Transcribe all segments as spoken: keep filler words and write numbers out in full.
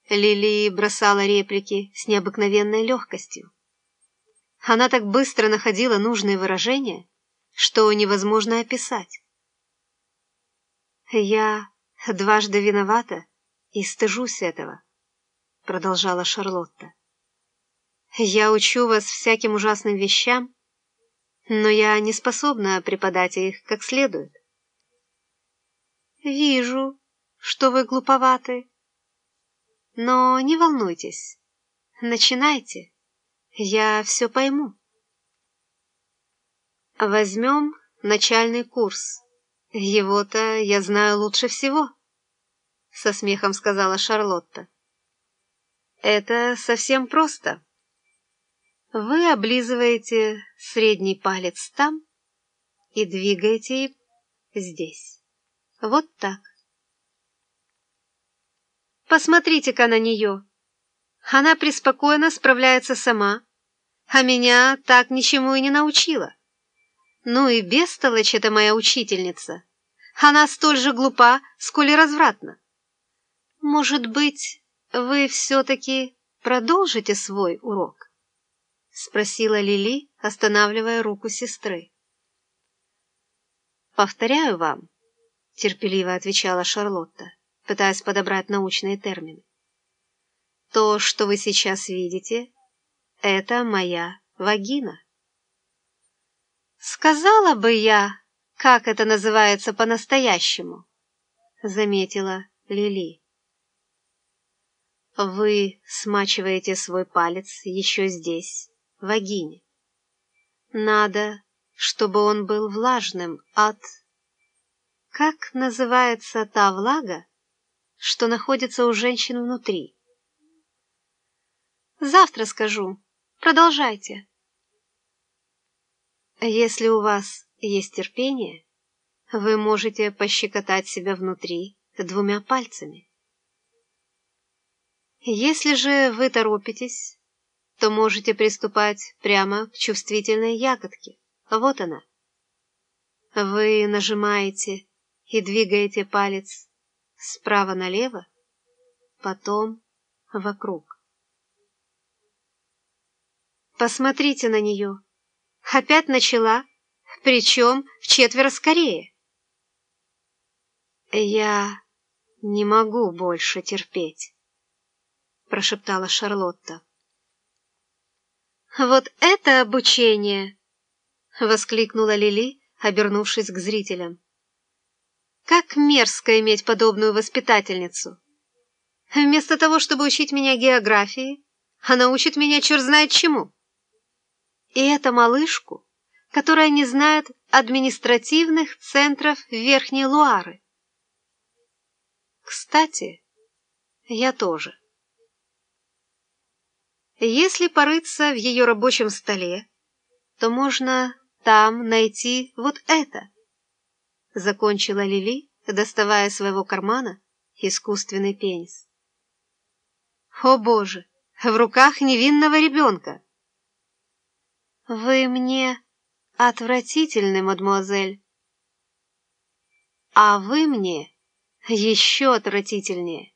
Лили бросала реплики с необыкновенной легкостью. Она так быстро находила нужные выражения, что невозможно описать. «Я дважды виновата и стыжусь этого», — продолжала Шарлотта. «Я учу вас всяким ужасным вещам, но я не способна преподать их как следует». «Вижу, что вы глуповаты. Но не волнуйтесь. Начинайте. Я все пойму». «Возьмем начальный курс. Его-то я знаю лучше всего», — со смехом сказала Шарлотта. «Это совсем просто. Вы облизываете средний палец там и двигаете им здесь. Вот так. Посмотрите-ка на нее. Она преспокойно справляется сама, а меня так ничему и не научила. Ну и бестолочь эта моя учительница. Она столь же глупа, сколь и развратна. Может быть, вы все-таки продолжите свой урок?» — спросила Лили, останавливая руку сестры. «Повторяю вам», — терпеливо отвечала Шарлотта, пытаясь подобрать научные термины. «То, что вы сейчас видите, это моя вагина». «Сказала бы я, как это называется по-настоящему», — заметила Лили. «Вы смачиваете свой палец еще здесь, в вагине. Надо, чтобы он был влажным от... Как называется та влага, что находится у женщин внутри?» «Завтра скажу. Продолжайте». «Если у вас есть терпение, вы можете пощекотать себя внутри двумя пальцами. Если же вы торопитесь, то можете приступать прямо к чувствительной ягодке. Вот она. Вы нажимаете и двигаете палец справа налево, потом вокруг. Посмотрите на нее. Опять начала, причем вчетверо скорее. «Я не могу больше терпеть», — прошептала Шарлотта. «Вот это обучение!» — воскликнула Лили, обернувшись к зрителям. «Как мерзко иметь подобную воспитательницу! Вместо того, чтобы учить меня географии, она учит меня черт знает чему. И это малышку, которая не знает административных центров Верхней Луары. Кстати, я тоже. Если порыться в ее рабочем столе, то можно там найти вот это», — закончила Лили, доставая из своего кармана искусственный пенис. «О боже, в руках невинного ребенка!» «Вы мне отвратительны, мадемуазель». «А вы мне еще отвратительнее».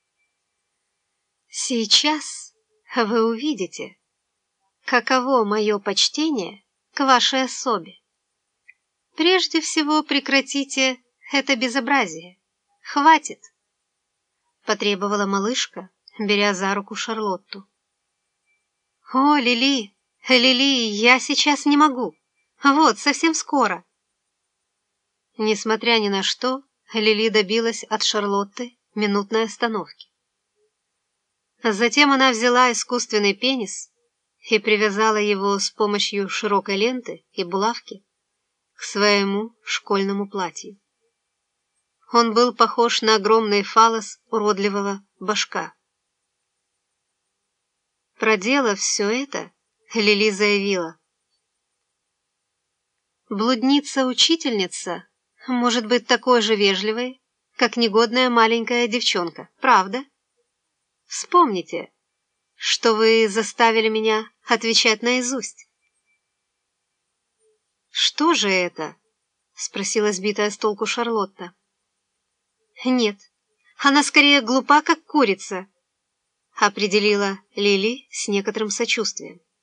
«Сейчас вы увидите, каково мое почтение к вашей особе. Прежде всего прекратите это безобразие. Хватит!» — потребовала малышка, беря за руку Шарлотту. «О, Лили, Лили, я сейчас не могу. Вот, совсем скоро». Несмотря ни на что, Лили добилась от Шарлотты минутной остановки. Затем она взяла искусственный пенис и привязала его с помощью широкой ленты и булавки к своему школьному платью. Он был похож на огромный фаллос уродливого башка. Проделав все это, Лили заявила: «Блудница-учительница может быть такой же вежливой, как негодная маленькая девчонка, правда? Вспомните, что вы заставили меня отвечать наизусть». «Что же это?» — спросила сбитая с толку Шарлотта. «Нет, она скорее глупа, как курица. определила Лили с некоторым сочувствием.